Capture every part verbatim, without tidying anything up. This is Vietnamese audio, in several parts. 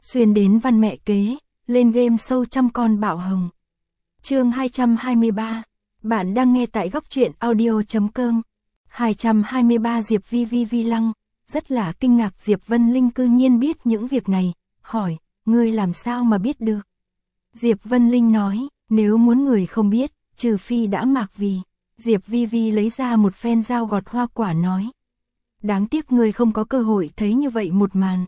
xuyên đến văn mẹ kế, lên game show trăm con bạo hồng. Chương hai trăm hai mươi ba, bạn đang nghe tại góc truyện audio.com. hai trăm hai mươi ba Diệp Vi Vi Vi lăng, rất là kinh ngạc Diệp Vân Linh cư nhiên biết những việc này, hỏi, ngươi làm sao mà biết được? Diệp Vân Linh nói, nếu muốn người không biết, trừ phi đã mạc vì. Diệp Vi Vi lấy ra một phen dao gọt hoa quả nói. Đáng tiếc người không có cơ hội thấy như vậy một màn.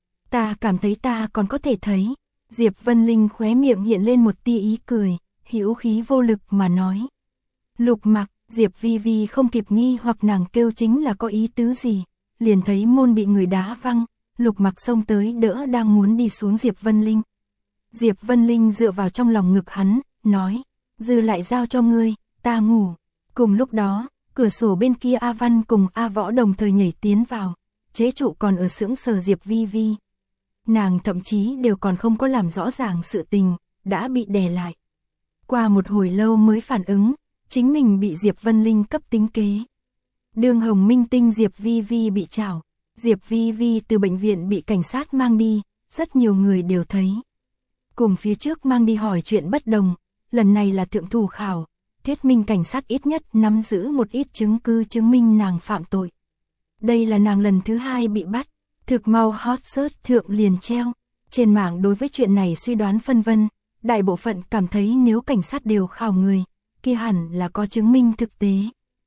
Ta cảm thấy ta còn có thể thấy. Diệp Vân Linh khóe miệng hiện lên một tia ý cười, hữu khí vô lực mà nói. Lục Mặc, Diệp Vi Vi không kịp nghi hoặc nàng kêu chính là có ý tứ gì, liền thấy môn bị người đá văng, Lục Mặc xông tới đỡ đang muốn đi xuống Diệp Vân Linh. Diệp Vân Linh dựa vào trong lòng ngực hắn, nói, dư lại giao cho ngươi, ta ngủ. Cùng lúc đó, cửa sổ bên kia A Văn cùng A Võ đồng thời nhảy tiến vào, chế trụ còn ở sững sờ Diệp Vi Vi. Nàng thậm chí đều còn không có làm rõ ràng sự tình, đã bị đè lại. Qua một hồi lâu mới phản ứng, chính mình bị Diệp Vân Linh cấp tính kế. Đường Hồng Minh Tinh Diệp Vi Vi bị trảo, Diệp Vi Vi từ bệnh viện bị cảnh sát mang đi, rất nhiều người đều thấy. Cùng phía trước mang đi hỏi chuyện bất đồng, lần này là thượng thủ khảo, thuyết minh cảnh sát ít nhất nắm giữ một ít chứng cứ chứng minh nàng phạm tội. Đây là nàng lần thứ hai bị bắt, thực mau hot search thượng liền treo. Trên mạng đối với chuyện này suy đoán phân vân, đại bộ phận cảm thấy nếu cảnh sát đều khảo người, kia hẳn là có chứng minh thực tế.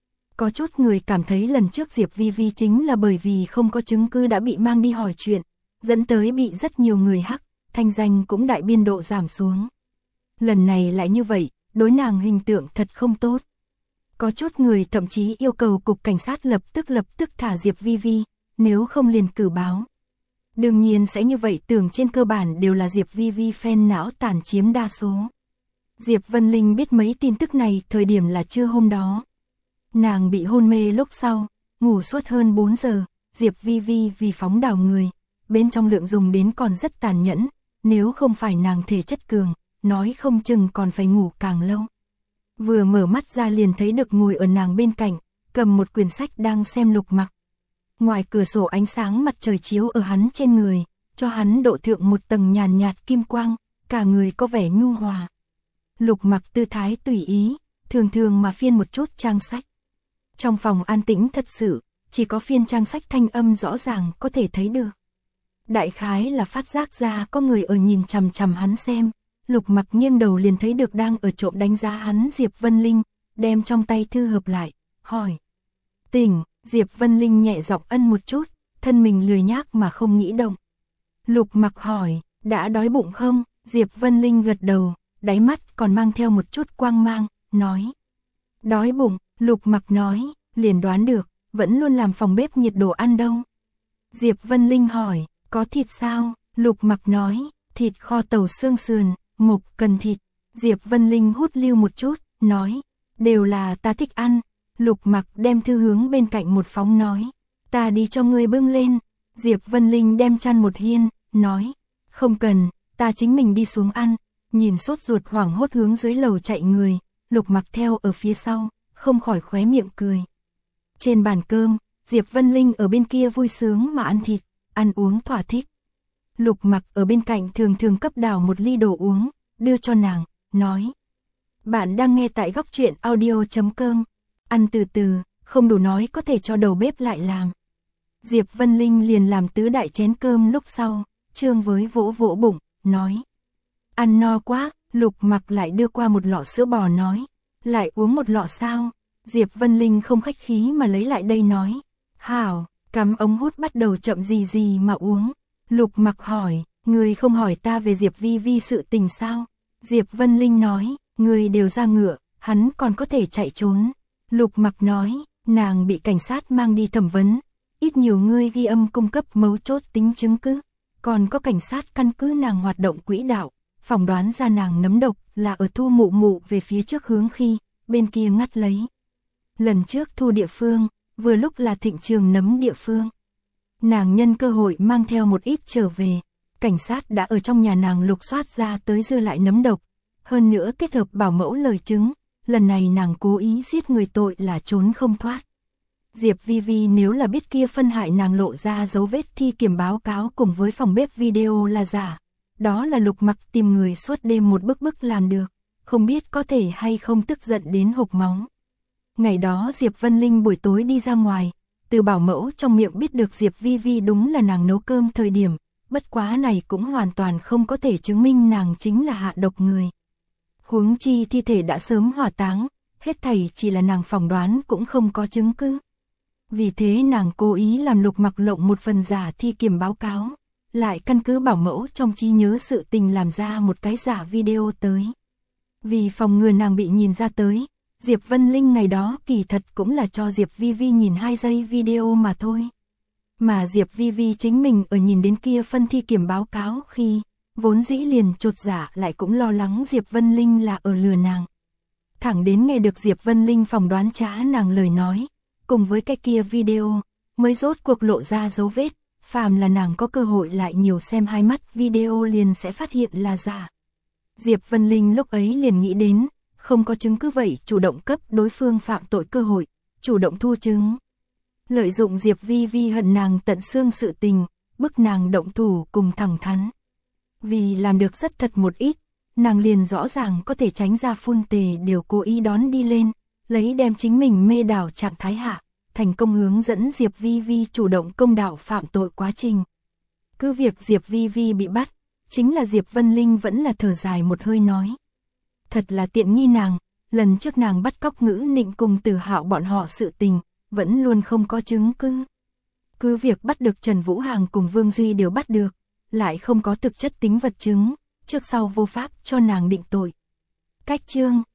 Có chút người cảm thấy lần trước Diệp Vi Vi chính là bởi vì không có chứng cứ đã bị mang đi hỏi chuyện, dẫn tới bị rất nhiều người hắc, thanh danh cũng đại biên độ giảm xuống. Lần này lại như vậy, đối nàng hình tượng thật không tốt. Có chút người thậm chí yêu cầu cục cảnh sát lập tức lập tức thả Diệp Vi Vi, nếu không liền cử báo. Đương nhiên sẽ như vậy, tưởng trên cơ bản đều là Diệp Vi Vi fan não tàn chiếm đa số. Diệp Vân Linh biết mấy tin tức này thời điểm là trưa hôm đó. Nàng bị hôn mê lúc sau, ngủ suốt hơn bốn giờ, Diệp Vi Vi vì phóng đảo người, bên trong lượng dùng đến còn rất tàn nhẫn, nếu không phải nàng thể chất cường, nói không chừng còn phải ngủ càng lâu. Vừa mở mắt ra liền thấy được ngồi ở nàng bên cạnh, cầm một quyển sách đang xem Lục Mặc. Ngoài cửa sổ ánh sáng mặt trời chiếu ở hắn trên người, cho hắn độ thượng một tầng nhàn nhạt kim quang, cả người có vẻ nhu hòa. Lục Mặc tư thái tùy ý, thường thường mà phiên một chút trang sách. Trong phòng an tĩnh thật sự, chỉ có phiên trang sách thanh âm rõ ràng có thể thấy được. Đại khái là phát giác ra có người ở nhìn chằm chằm hắn xem, Lục Mặc nghiêng đầu liền thấy được đang ở trộm đánh giá hắn Diệp Vân Linh, đem trong tay thư hợp lại, hỏi. Tỉnh, Diệp Vân Linh nhẹ giọng ân một chút, thân mình lười nhác mà không nghĩ động. Lục Mặc hỏi, đã đói bụng không? Diệp Vân Linh gật đầu, đáy mắt còn mang theo một chút quang mang, nói. Đói bụng, Lục Mặc nói, liền đoán được, vẫn luôn làm phòng bếp nhiệt đồ ăn đâu. Diệp Vân Linh hỏi, có thịt sao? Lục Mặc nói, thịt kho tàu xương sườn, mộc cần thịt. Diệp Vân Linh hút lưu một chút, nói, đều là ta thích ăn. Lục Mặc đem thư hướng bên cạnh một phóng nói, ta đi cho ngươi bưng lên. Diệp Vân Linh đem chăn một hiên, nói, không cần, ta chính mình đi xuống ăn. Nhìn sốt ruột hoảng hốt hướng dưới lầu chạy người, Lục Mặc theo ở phía sau, không khỏi khóe miệng cười. Trên bàn cơm, Diệp Vân Linh ở bên kia vui sướng mà ăn thịt, ăn uống thỏa thích. Lục Mặc ở bên cạnh thường thường cấp đảo một ly đồ uống, đưa cho nàng, nói. Bạn đang nghe tại góc truyện audio.com. Ăn từ từ, không đủ nói có thể cho đầu bếp lại làm. Diệp Vân Linh liền làm tứ đại chén cơm lúc sau, trương với vỗ vỗ bụng, nói. Ăn no quá, Lục Mặc lại đưa qua một lọ sữa bò nói. Lại uống một lọ sao? Diệp Vân Linh không khách khí mà lấy lại đây nói. Hảo, cắm ống hút bắt đầu chậm gì gì mà uống. Lục Mặc hỏi, người không hỏi ta về Diệp Vi Vi sự tình sao? Diệp Vân Linh nói, người đều ra ngựa, hắn còn có thể chạy trốn. Lục Mặc nói, nàng bị cảnh sát mang đi thẩm vấn, ít nhiều người ghi âm cung cấp mấu chốt tính chứng cứ, còn có cảnh sát căn cứ nàng hoạt động quỹ đạo, phỏng đoán ra nàng nấm độc là ở thu mụ mụ về phía trước hướng khi, bên kia ngắt lấy. Lần trước thu địa phương, vừa lúc là thịnh trường nấm địa phương. Nàng nhân cơ hội mang theo một ít trở về, cảnh sát đã ở trong nhà nàng lục soát ra tới dư lại nấm độc, hơn nữa kết hợp bảo mẫu lời chứng, lần này nàng cố ý giết người tội là trốn không thoát. Diệp Vi Vi nếu là biết kia phân hại nàng lộ ra dấu vết thi kiểm báo cáo cùng với phòng bếp video là giả, đó là Lục Mặc tìm người suốt đêm một bức bức làm được, không biết có thể hay không tức giận đến hộc máu. Ngày đó Diệp Vân Linh buổi tối đi ra ngoài, từ bảo mẫu trong miệng biết được Diệp Vi Vi đúng là nàng nấu cơm thời điểm, bất quá này cũng hoàn toàn không có thể chứng minh nàng chính là hạ độc người. Huống chi thi thể đã sớm hỏa táng, hết thảy chỉ là nàng phỏng đoán cũng không có chứng cứ. Vì thế nàng cố ý làm Lục Mặc lộng một phần giả thi kiểm báo cáo, lại căn cứ bảo mẫu trong trí nhớ sự tình làm ra một cái giả video tới. Vì phòng ngừa nàng bị nhìn ra tới, Diệp Vân Linh ngày đó kỳ thật cũng là cho Diệp Vi Vi nhìn hai giây video mà thôi. Mà Diệp Vi Vi chính mình ở nhìn đến kia phân thi kiểm báo cáo khi, vốn dĩ liền chột dạ lại cũng lo lắng Diệp Vân Linh là ở lừa nàng. Thẳng đến nghe được Diệp Vân Linh phỏng đoán trá nàng lời nói, cùng với cái kia video, mới rốt cuộc lộ ra dấu vết, phàm là nàng có cơ hội lại nhiều xem hai mắt video liền sẽ phát hiện là giả. Diệp Vân Linh lúc ấy liền nghĩ đến, không có chứng cứ vậy chủ động cấp đối phương phạm tội cơ hội, chủ động thu chứng. Lợi dụng Diệp Vi Vi hận nàng tận xương sự tình, bức nàng động thủ cùng thẳng thắn. Vì làm được rất thật một ít, nàng liền rõ ràng có thể tránh ra phun tề đều cố ý đón đi lên, lấy đem chính mình mê đảo trạng thái hạ, thành công hướng dẫn Diệp Vi Vi chủ động công đạo phạm tội quá trình. Cứ việc Diệp Vi Vi bị bắt, chính là Diệp Vân Linh vẫn là thở dài một hơi nói. Thật là tiện nghi nàng, lần trước nàng bắt cóc Ngữ Nịnh cùng Từ Hạo bọn họ sự tình, vẫn luôn không có chứng cứ. Cứ việc bắt được Trần Vũ Hàng cùng Vương Duy đều bắt được, lại không có thực chất tính vật chứng, trước sau vô pháp cho nàng định tội. Cách chương